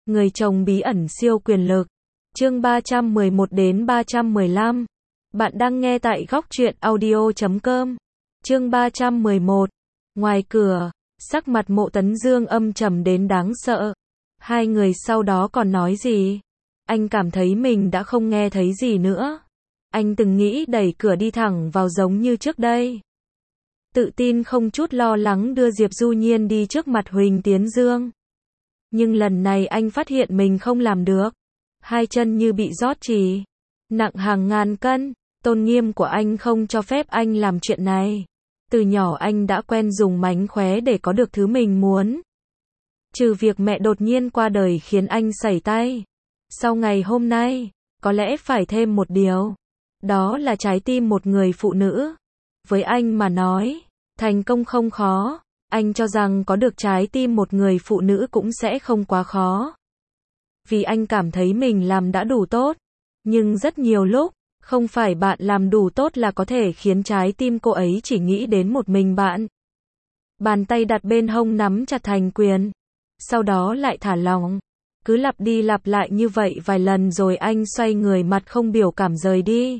Người chồng bí ẩn siêu quyền lực. Chương 311 đến 315. Bạn đang nghe tại góc truyện audio.com. Chương 311. Ngoài cửa, sắc mặt Mộ Tấn Dương âm trầm đến đáng sợ. Hai người sau đó còn nói gì? Anh cảm thấy mình đã không nghe thấy gì nữa. Anh từng nghĩ đẩy cửa đi thẳng vào giống như trước đây. Tự tin không chút lo lắng đưa Diệp Du Nhiên đi trước mặt Huỳnh Tiến Dương. Nhưng lần này anh phát hiện mình không làm được. Hai chân như bị rót trì. Nặng hàng ngàn cân. Tôn nghiêm của anh không cho phép anh làm chuyện này. Từ nhỏ anh đã quen dùng mánh khóe để có được thứ mình muốn. Trừ việc mẹ đột nhiên qua đời khiến anh sẩy tay. Sau ngày hôm nay, có lẽ phải thêm một điều. Đó là trái tim một người phụ nữ. Với anh mà nói, thành công không khó. Anh cho rằng có được trái tim một người phụ nữ cũng sẽ không quá khó. Vì anh cảm thấy mình làm đã đủ tốt. Nhưng rất nhiều lúc, không phải bạn làm đủ tốt là có thể khiến trái tim cô ấy chỉ nghĩ đến một mình bạn. Bàn tay đặt bên hông nắm chặt thành quyền. Sau đó lại thả lỏng. Cứ lặp đi lặp lại như vậy vài lần rồi anh xoay người mặt không biểu cảm rời đi.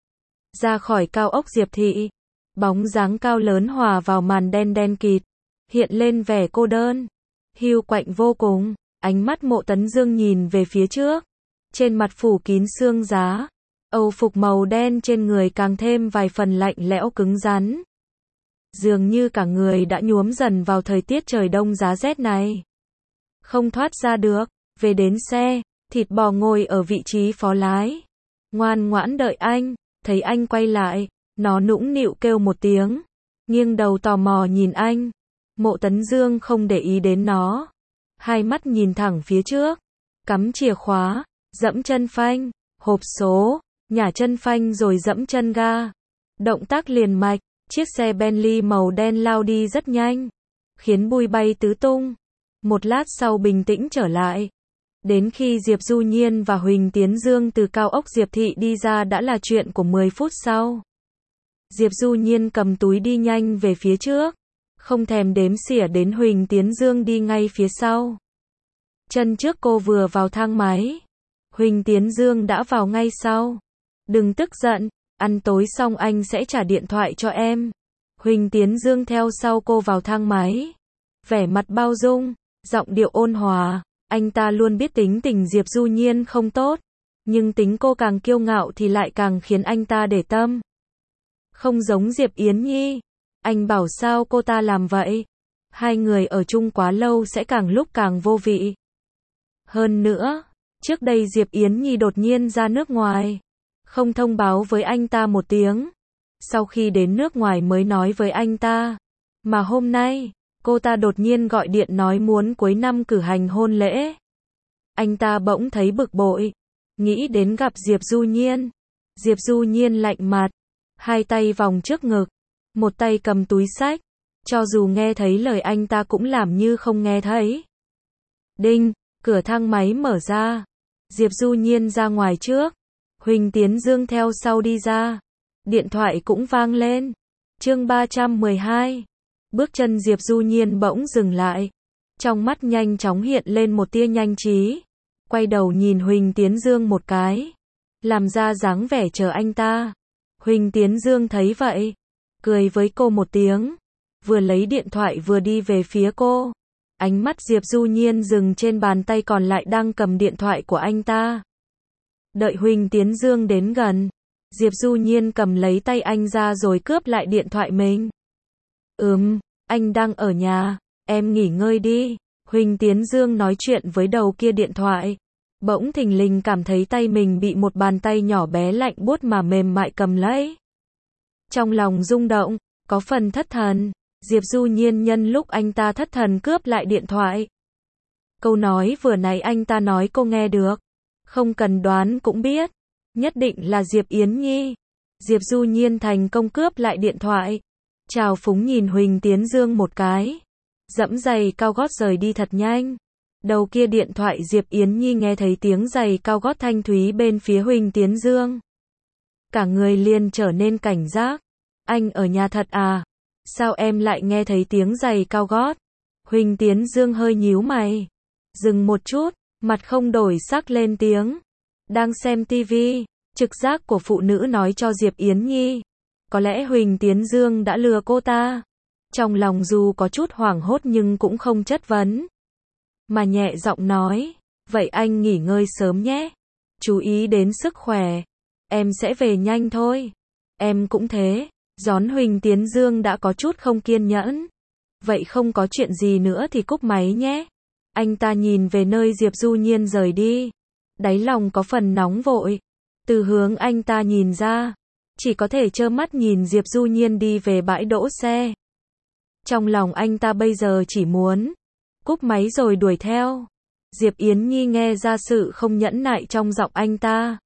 Ra khỏi cao ốc Diệp Thị. Bóng dáng cao lớn hòa vào màn đen đen kịt. Hiện lên vẻ cô đơn. Hiu quạnh vô cùng. Ánh mắt Mộ Tấn Dương nhìn về phía trước. Trên mặt phủ kín xương giá. Âu phục màu đen trên người càng thêm vài phần lạnh lẽo cứng rắn. Dường như cả người đã nhuốm dần vào thời tiết trời đông giá rét này. Không thoát ra được. Về đến xe, thịt bò ngồi ở vị trí phó lái. Ngoan ngoãn đợi anh. Thấy anh quay lại, nó nũng nịu kêu một tiếng. Nghiêng đầu tò mò nhìn anh. Mộ Tấn Dương không để ý đến nó. Hai mắt nhìn thẳng phía trước. Cắm chìa khóa, dẫm chân phanh, hộp số, nhả chân phanh rồi dẫm chân ga. Động tác liền mạch, chiếc xe Bentley màu đen lao đi rất nhanh. Khiến bụi bay tứ tung. Một lát sau bình tĩnh trở lại. Đến khi Diệp Du Nhiên và Huỳnh Tiến Dương từ cao ốc Diệp Thị đi ra đã là chuyện của 10 phút sau. Diệp Du Nhiên cầm túi đi nhanh về phía trước. Không thèm đếm xỉa đến Huỳnh Tiến Dương đi ngay phía sau. Chân trước cô vừa vào thang máy. Huỳnh Tiến Dương đã vào ngay sau. Đừng tức giận, ăn tối xong anh sẽ trả điện thoại cho em. Huỳnh Tiến Dương theo sau cô vào thang máy. Vẻ mặt bao dung, giọng điệu ôn hòa. Anh ta luôn biết tính tình Diệp Du Nhiên không tốt. Nhưng tính cô càng kiêu ngạo thì lại càng khiến anh ta để tâm. Không giống Diệp Yến Nhi. Anh bảo sao cô ta làm vậy? Hai người ở chung quá lâu sẽ càng lúc càng vô vị. Hơn nữa, trước đây Diệp Yến Nhi đột nhiên ra nước ngoài. Không thông báo với anh ta một tiếng. Sau khi đến nước ngoài mới nói với anh ta. Mà hôm nay, cô ta đột nhiên gọi điện nói muốn cuối năm cử hành hôn lễ. Anh ta bỗng thấy bực bội. Nghĩ đến gặp Diệp Du Nhiên. Diệp Du Nhiên lạnh mặt. Hai tay vòng trước ngực. Một tay cầm túi xách. Cho dù nghe thấy lời anh ta cũng làm như không nghe thấy. Đinh, cửa thang máy mở ra. Diệp Du Nhiên ra ngoài trước. Huỳnh Tiến Dương theo sau đi ra. Điện thoại cũng vang lên. Chương 312. Bước chân Diệp Du Nhiên bỗng dừng lại. Trong mắt nhanh chóng hiện lên một tia nhanh trí. Quay đầu nhìn Huỳnh Tiến Dương một cái. Làm ra dáng vẻ chờ anh ta. Huỳnh Tiến Dương thấy vậy. Cười với cô một tiếng. Vừa lấy điện thoại vừa đi về phía cô. Ánh mắt Diệp Du Nhiên dừng trên bàn tay còn lại đang cầm điện thoại của anh ta. Đợi Huỳnh Tiến Dương đến gần. Diệp Du Nhiên cầm lấy tay anh ra rồi cướp lại điện thoại mình. Anh đang ở nhà, em nghỉ ngơi đi. Huỳnh Tiến Dương nói chuyện với đầu kia điện thoại. Bỗng thình lình cảm thấy tay mình bị một bàn tay nhỏ bé lạnh buốt mà mềm mại cầm lấy. Trong lòng rung động, có phần thất thần. Diệp Du Nhiên nhân lúc anh ta thất thần cướp lại điện thoại. Câu nói vừa nãy anh ta nói cô nghe được. Không cần đoán cũng biết. Nhất định là Diệp Yến Nhi. Diệp Du Nhiên thành công cướp lại điện thoại. Chào phúng nhìn Huỳnh Tiến Dương một cái. Dẫm giày cao gót rời đi thật nhanh. Đầu kia điện thoại Diệp Yến Nhi nghe thấy tiếng giày cao gót thanh thúy bên phía Huỳnh Tiến Dương. Cả người liền trở nên cảnh giác. Anh ở nhà thật à? Sao em lại nghe thấy tiếng giày cao gót? Huỳnh Tiến Dương hơi nhíu mày. Dừng một chút, Mặt không đổi sắc lên tiếng. Đang xem tivi, trực giác của phụ nữ nói cho Diệp Yến Nhi. Có lẽ Huỳnh Tiến Dương đã lừa cô ta. Trong lòng dù có chút hoảng hốt nhưng cũng không chất vấn. Mà nhẹ giọng nói, vậy anh nghỉ ngơi sớm nhé. Chú ý đến sức khỏe. Em sẽ về nhanh thôi. Em cũng thế. Gión Huỳnh Tiến Dương đã có chút không kiên nhẫn. Vậy không có chuyện gì nữa thì cúp máy nhé. Anh ta nhìn về nơi Diệp Du Nhiên rời đi. Đáy lòng có phần nóng vội. Từ hướng anh ta nhìn ra, chỉ có thể trơ mắt nhìn Diệp Du Nhiên đi về bãi đỗ xe. Trong lòng anh ta bây giờ chỉ muốn cúp máy rồi đuổi theo. Diệp Yến Nhi nghe ra sự không nhẫn nại trong giọng anh ta.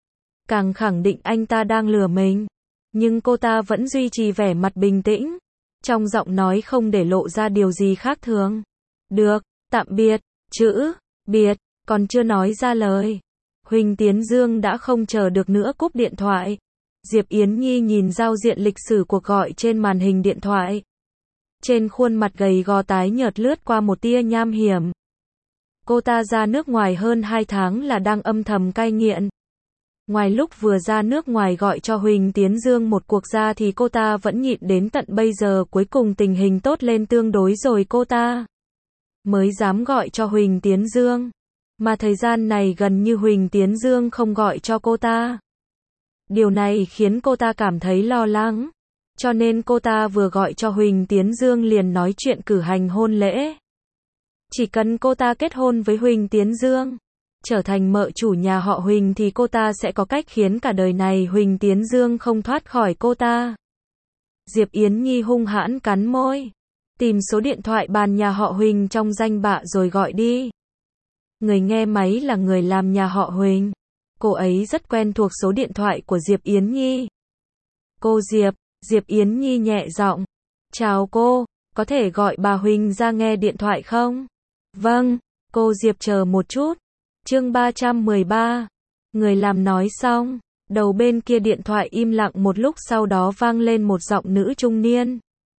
Càng khẳng định anh ta đang lừa mình. Nhưng cô ta vẫn duy trì vẻ mặt bình tĩnh. Trong giọng nói không để lộ ra điều gì khác thường. Được, tạm biệt, chữ, biệt, còn chưa nói ra lời. Huỳnh Tiến Dương đã không chờ được nữa cúp điện thoại. Diệp Yến Nhi nhìn giao diện lịch sử cuộc gọi trên màn hình điện thoại. Trên khuôn mặt gầy gò tái nhợt lướt qua một tia nham hiểm. Cô ta ra nước ngoài hơn 2 tháng là đang âm thầm cai nghiện. Ngoài lúc vừa ra nước ngoài gọi cho Huỳnh Tiến Dương một cuộc ra thì cô ta vẫn nhịn đến tận bây giờ, cuối cùng tình hình tốt lên tương đối rồi cô ta mới dám gọi cho Huỳnh Tiến Dương. Mà thời gian này gần như Huỳnh Tiến Dương không gọi cho cô ta. Điều này khiến cô ta cảm thấy lo lắng. Cho nên cô ta vừa gọi cho Huỳnh Tiến Dương liền nói chuyện cử hành hôn lễ. Chỉ cần cô ta kết hôn với Huỳnh Tiến Dương, trở thành mợ chủ nhà họ Huỳnh thì cô ta sẽ có cách khiến cả đời này Huỳnh Tiến Dương không thoát khỏi cô ta. Diệp Yến Nhi hung hãn cắn môi. Tìm số điện thoại bàn nhà họ Huỳnh trong danh bạ rồi gọi đi. Người nghe máy là người làm nhà họ Huỳnh. Cô ấy rất quen thuộc số điện thoại của Diệp Yến Nhi. Cô Diệp, Diệp Yến Nhi nhẹ giọng. Chào cô, có thể gọi bà Huỳnh ra nghe điện thoại không? Vâng, cô Diệp chờ một chút. Chương 313. Người làm nói xong, đầu bên kia điện thoại im lặng một lúc, sau đó vang lên một giọng nữ trung niên.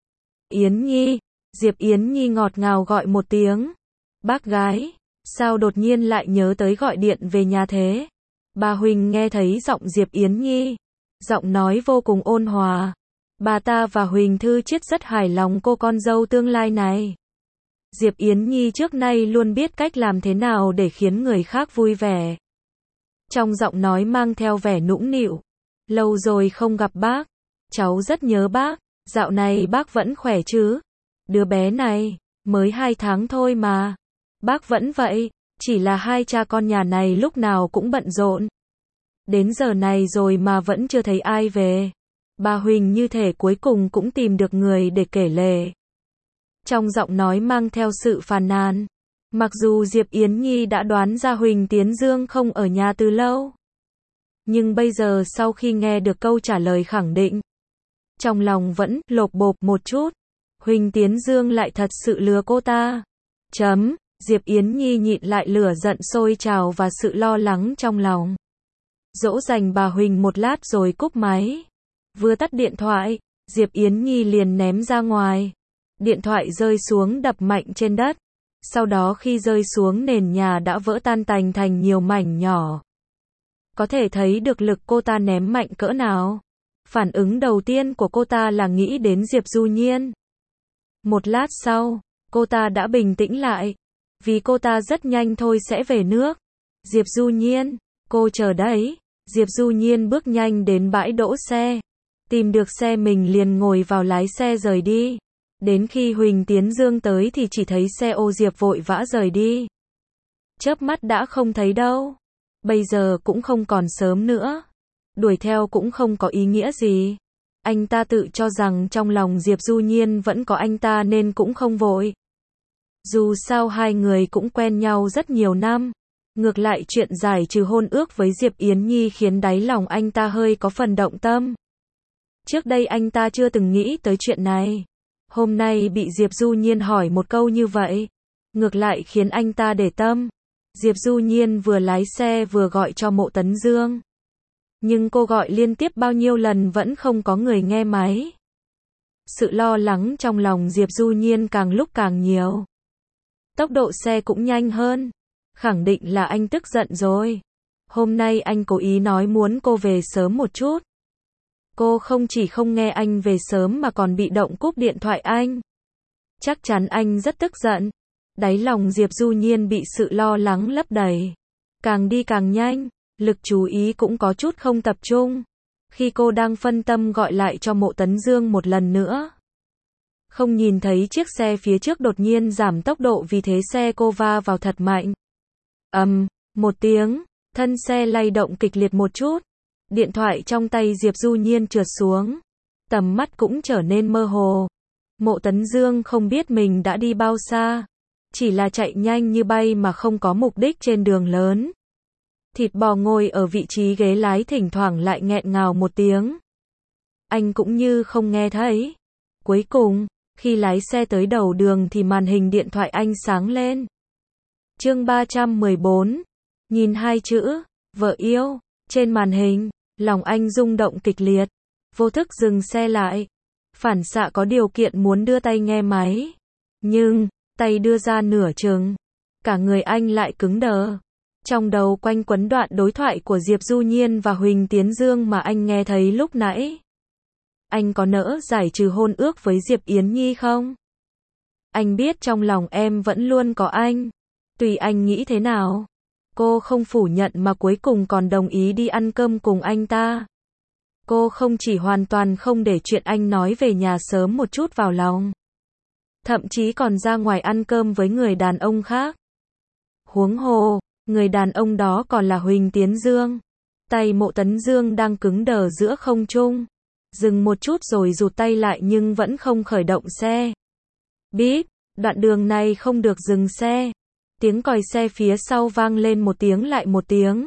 Yến Nhi, Diệp Yến Nhi ngọt ngào gọi một tiếng. Bác gái, sao đột nhiên lại nhớ tới gọi điện về nhà thế? Bà Huỳnh nghe thấy giọng Diệp Yến Nhi, giọng nói vô cùng ôn hòa. Bà ta và Huỳnh Thư Chiết rất hài lòng cô con dâu tương lai này. Diệp Yến Nhi trước nay luôn biết cách làm thế nào để khiến người khác vui vẻ. Trong giọng nói mang theo vẻ nũng nịu. Lâu rồi không gặp bác, cháu rất nhớ bác, dạo này bác vẫn khỏe chứ? Đứa bé này, mới 2 tháng thôi mà. Bác vẫn vậy, chỉ là hai cha con nhà này lúc nào cũng bận rộn. Đến giờ này rồi mà vẫn chưa thấy ai về. Bà Huỳnh như thể cuối cùng cũng tìm được người để kể lể. Trong giọng nói mang theo sự phàn nàn. Mặc dù Diệp Yến Nhi đã đoán ra Huỳnh Tiến Dương không ở nhà từ lâu. Nhưng bây giờ sau khi nghe được câu trả lời khẳng định, trong lòng vẫn lộp bộp một chút. Huỳnh Tiến Dương lại thật sự lừa cô ta. Diệp Yến Nhi nhịn lại lửa giận sôi trào và sự lo lắng trong lòng. Dỗ dành bà Huỳnh một lát rồi cúp máy. Vừa tắt điện thoại, Diệp Yến Nhi liền ném ra ngoài. Điện thoại rơi xuống đập mạnh trên đất. Sau đó khi rơi xuống nền nhà đã vỡ tan tành thành nhiều mảnh nhỏ. Có thể thấy được lực cô ta ném mạnh cỡ nào. Phản ứng đầu tiên của cô ta là nghĩ đến Diệp Du Nhiên. Một lát sau, cô ta đã bình tĩnh lại. Vì cô ta rất nhanh thôi sẽ về nước. Diệp Du Nhiên, cô chờ đấy. Diệp Du Nhiên bước nhanh đến bãi đỗ xe. Tìm được xe mình liền ngồi vào lái xe rời đi. Đến khi Huỳnh Tiến Dương tới thì chỉ thấy xe ô Diệp vội vã rời đi. Chớp mắt đã không thấy đâu. Bây giờ cũng không còn sớm nữa. Đuổi theo cũng không có ý nghĩa gì. Anh ta tự cho rằng trong lòng Diệp Du Nhiên vẫn có anh ta nên cũng không vội. Dù sao hai người cũng quen nhau rất nhiều năm. Ngược lại chuyện giải trừ hôn ước với Diệp Yến Nhi khiến đáy lòng anh ta hơi có phần động tâm. Trước đây anh ta chưa từng nghĩ tới chuyện này. Hôm nay bị Diệp Du Nhiên hỏi một câu như vậy, ngược lại khiến anh ta để tâm. Diệp Du Nhiên vừa lái xe vừa gọi cho Mộ Tấn Dương. Nhưng cô gọi liên tiếp bao nhiêu lần vẫn không có người nghe máy. Sự lo lắng trong lòng Diệp Du Nhiên càng lúc càng nhiều. Tốc độ xe cũng nhanh hơn. Khẳng định là anh tức giận rồi. Hôm nay anh cố ý nói muốn cô về sớm một chút. Cô không chỉ không nghe anh về sớm mà còn bị động cúp điện thoại anh. Chắc chắn anh rất tức giận. Đáy lòng Diệp Du Nhiên bị sự lo lắng lấp đầy. Càng đi càng nhanh, lực chú ý cũng có chút không tập trung. Khi cô đang phân tâm gọi lại cho Mộ Tấn Dương một lần nữa. Không nhìn thấy chiếc xe phía trước đột nhiên giảm tốc độ vì thế xe cô va vào thật mạnh. Một tiếng, thân xe lay động kịch liệt một chút. Điện thoại trong tay Diệp Du Nhiên trượt xuống. Tầm mắt cũng trở nên mơ hồ. Mộ Tấn Dương không biết mình đã đi bao xa. Chỉ là chạy nhanh như bay mà không có mục đích trên đường lớn. Thịt bò ngồi ở vị trí ghế lái thỉnh thoảng lại nghẹn ngào một tiếng. Anh cũng như không nghe thấy. Cuối cùng, khi lái xe tới đầu đường thì màn hình điện thoại anh sáng lên. Chương 314. Nhìn hai chữ, vợ yêu, trên màn hình, lòng anh rung động kịch liệt. Vô thức dừng xe lại. Phản xạ có điều kiện muốn đưa tay nghe máy. Nhưng, tay đưa ra nửa chừng. Cả người anh lại cứng đờ. Trong đầu quanh quẩn đoạn đối thoại của Diệp Du Nhiên và Huỳnh Tiến Dương mà anh nghe thấy lúc nãy. Anh có nỡ giải trừ hôn ước với Diệp Yến Nhi không? Anh biết trong lòng em vẫn luôn có anh. Tùy anh nghĩ thế nào. Cô không phủ nhận mà cuối cùng còn đồng ý đi ăn cơm cùng anh ta. Cô không chỉ hoàn toàn không để chuyện anh nói về nhà sớm một chút vào lòng. Thậm chí còn ra ngoài ăn cơm với người đàn ông khác. Huống hồ, người đàn ông đó còn là Huỳnh Tiến Dương. Tay Mộ Tấn Dương đang cứng đờ giữa không trung. Dừng một chút rồi rụt tay lại nhưng vẫn không khởi động xe. Bíp, đoạn đường này không được dừng xe. Tiếng còi xe phía sau vang lên một tiếng lại một tiếng.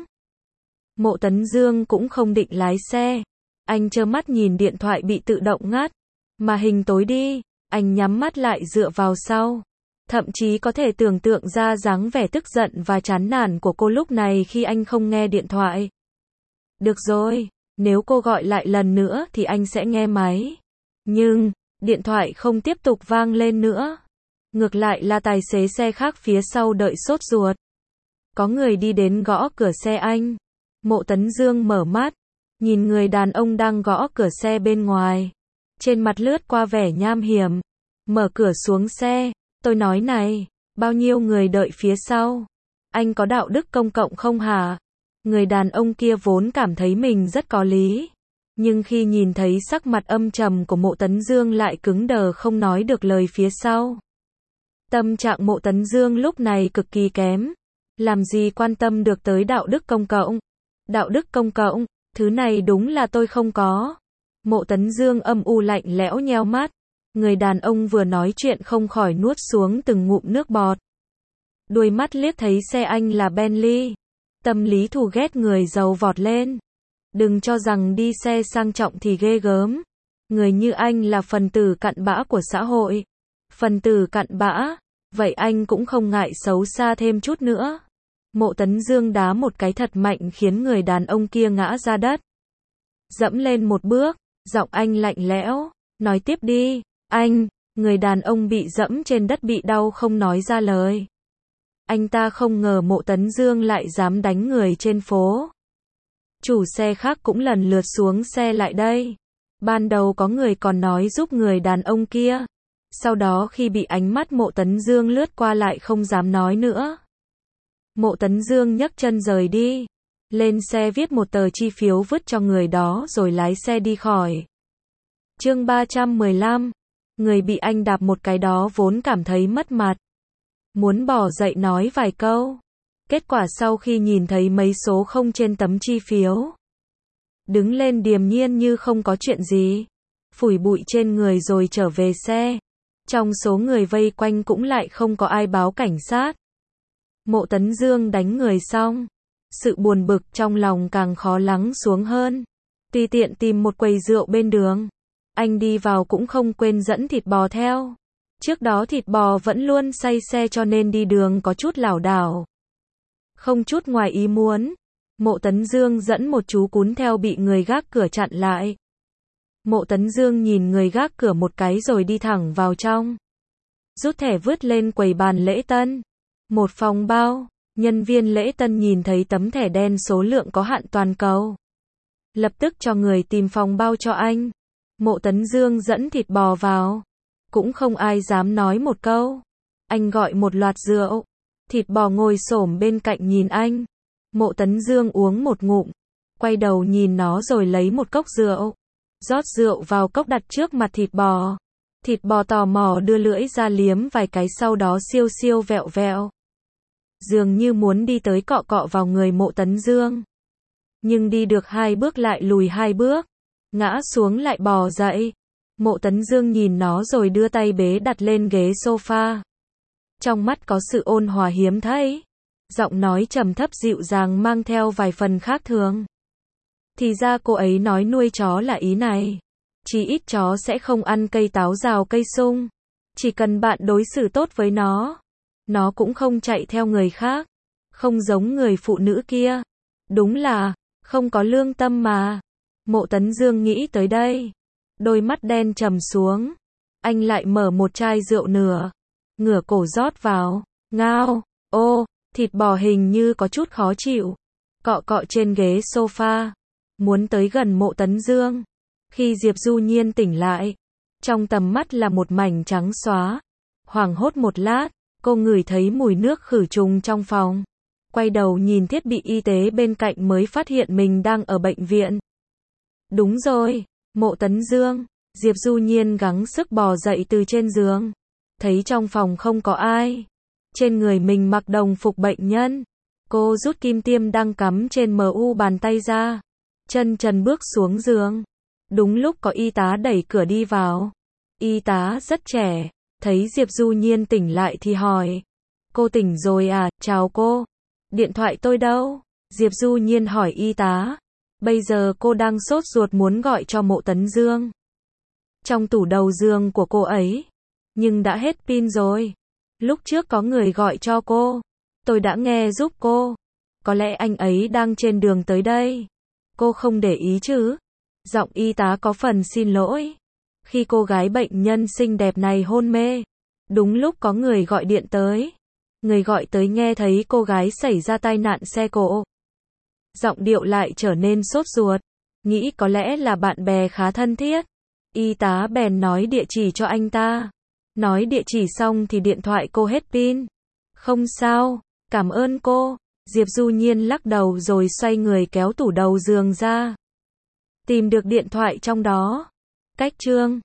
Mộ Tấn Dương cũng không định lái xe. Anh trơ mắt nhìn điện thoại bị tự động ngắt. Mà hình tối đi, anh nhắm mắt lại dựa vào sau. Thậm chí có thể tưởng tượng ra dáng vẻ tức giận và chán nản của cô lúc này khi anh không nghe điện thoại. Được rồi, nếu cô gọi lại lần nữa thì anh sẽ nghe máy. Nhưng, điện thoại không tiếp tục vang lên nữa. Ngược lại là tài xế xe khác phía sau đợi sốt ruột. Có người đi đến gõ cửa xe anh. Mộ Tấn Dương mở mắt, nhìn người đàn ông đang gõ cửa xe bên ngoài. Trên mặt lướt qua vẻ nham hiểm. Mở cửa xuống xe, tôi nói này, bao nhiêu người đợi phía sau. Anh có đạo đức công cộng không hả? Người đàn ông kia vốn cảm thấy mình rất có lý. Nhưng khi nhìn thấy sắc mặt âm trầm của Mộ Tấn Dương lại cứng đờ không nói được lời phía sau. Tâm trạng Mộ Tấn Dương lúc này cực kỳ kém. Làm gì quan tâm được tới đạo đức công cộng. Đạo đức công cộng, thứ này đúng là tôi không có. Mộ Tấn Dương âm u lạnh lẽo nheo mắt. Người đàn ông vừa nói chuyện không khỏi nuốt xuống từng ngụm nước bọt. Đuôi mắt liếc thấy xe anh là Bentley. Tâm lý thù ghét người giàu vọt lên. Đừng cho rằng đi xe sang trọng thì ghê gớm. Người như anh là phần tử cặn bã của xã hội. Phần tử cặn bã, vậy anh cũng không ngại xấu xa thêm chút nữa. Mộ Tấn Dương đá một cái thật mạnh khiến người đàn ông kia ngã ra đất. Dẫm lên một bước, giọng anh lạnh lẽo, nói tiếp đi, anh. Người đàn ông bị dẫm trên đất bị đau không nói ra lời. Anh ta không ngờ Mộ Tấn Dương lại dám đánh người trên phố. Chủ xe khác cũng lần lượt xuống xe lại đây. Ban đầu có người còn nói giúp người đàn ông kia. Sau đó khi bị ánh mắt Mộ Tấn Dương lướt qua lại không dám nói nữa. Mộ Tấn Dương nhấc chân rời đi. Lên xe viết một tờ chi phiếu vứt cho người đó rồi lái xe đi khỏi. Chương 315. Người bị anh đạp một cái đó vốn cảm thấy mất mặt. Muốn bỏ dậy nói vài câu. Kết quả sau khi nhìn thấy mấy số không trên tấm chi phiếu. Đứng lên điềm nhiên như không có chuyện gì. Phủi bụi trên người rồi trở về xe. Trong số người vây quanh cũng lại không có ai báo cảnh sát. Mộ Tấn Dương đánh người xong. Sự buồn bực trong lòng càng khó lắng xuống hơn. Tùy tiện tìm một quầy rượu bên đường. Anh đi vào cũng không quên dẫn thịt bò theo. Trước đó thịt bò vẫn luôn say xe cho nên đi đường có chút lảo đảo. Không chút ngoài ý muốn. Mộ Tấn Dương dẫn một chú cún theo bị người gác cửa chặn lại. Mộ Tấn Dương nhìn người gác cửa một cái rồi đi thẳng vào trong. Rút thẻ vứt lên quầy bàn lễ tân. Một phòng bao. Nhân viên lễ tân nhìn thấy tấm thẻ đen số lượng có hạn toàn cầu. Lập tức cho người tìm phòng bao cho anh. Mộ Tấn Dương dẫn thịt bò vào. Cũng không ai dám nói một câu. Anh gọi một loạt rượu. Thịt bò ngồi xổm bên cạnh nhìn anh. Mộ Tấn Dương uống một ngụm. Quay đầu nhìn nó rồi lấy một cốc rượu. Rót rượu vào cốc đặt trước mặt thịt bò. Thịt bò tò mò đưa lưỡi ra liếm vài cái, sau đó siêu siêu vẹo vẹo. Dường như muốn đi tới cọ cọ vào người Mộ Tấn Dương. Nhưng đi được 2 bước lại lùi 2 bước. Ngã xuống lại bò dậy. Mộ Tấn Dương nhìn nó rồi đưa tay bế đặt lên ghế sofa. Trong mắt có sự ôn hòa hiếm thấy. Giọng nói trầm thấp dịu dàng mang theo vài phần khác thường. Thì ra cô ấy nói nuôi chó là ý này. Chỉ ít chó sẽ không ăn cây táo rào cây sung. Chỉ cần bạn đối xử tốt với nó. Nó cũng không chạy theo người khác. Không giống người phụ nữ kia. Đúng là, không có lương tâm mà. Mộ Tấn Dương nghĩ tới đây. Đôi mắt đen trầm xuống. Anh lại mở một chai rượu nửa. Ngửa cổ rót vào. Ngao, ô, thịt bò hình như có chút khó chịu. Cọ cọ trên ghế sofa. Muốn tới gần Mộ Tấn Dương. Khi Diệp Du Nhiên tỉnh lại. Trong tầm mắt là một mảnh trắng xóa. Hoảng hốt một lát. Cô ngửi thấy mùi nước khử trùng trong phòng. Quay đầu nhìn thiết bị y tế bên cạnh mới phát hiện mình đang ở bệnh viện. Đúng rồi, Mộ Tấn Dương. Diệp Du Nhiên gắng sức bò dậy từ trên giường. Thấy trong phòng không có ai. Trên người mình mặc đồng phục bệnh nhân. Cô rút kim tiêm đang cắm trên mu bàn tay ra. Chân trần bước xuống giường. Đúng lúc có y tá đẩy cửa đi vào. Y tá rất trẻ. Thấy Diệp Du Nhiên tỉnh lại thì hỏi. Cô tỉnh rồi à, chào cô. Điện thoại tôi đâu? Diệp Du Nhiên hỏi y tá. Bây giờ cô đang sốt ruột muốn gọi cho Mộ Tấn Dương. Trong tủ đầu giường của cô ấy. Nhưng đã hết pin rồi. Lúc trước có người gọi cho cô. Tôi đã nghe giúp cô. Có lẽ anh ấy đang trên đường tới đây. Cô không để ý chứ? Giọng y tá có phần xin lỗi. Khi cô gái bệnh nhân xinh đẹp này hôn mê. Đúng lúc có người gọi điện tới. Người gọi tới nghe thấy cô gái xảy ra tai nạn xe cộ. Giọng điệu lại trở nên sốt ruột. Nghĩ có lẽ là bạn bè khá thân thiết. Y tá bèn nói địa chỉ cho anh ta. Nói địa chỉ xong thì điện thoại cô hết pin. Không sao, cảm ơn cô. Diệp Du Nhiên lắc đầu rồi xoay người kéo tủ đầu giường ra. Tìm được điện thoại trong đó. Cách chương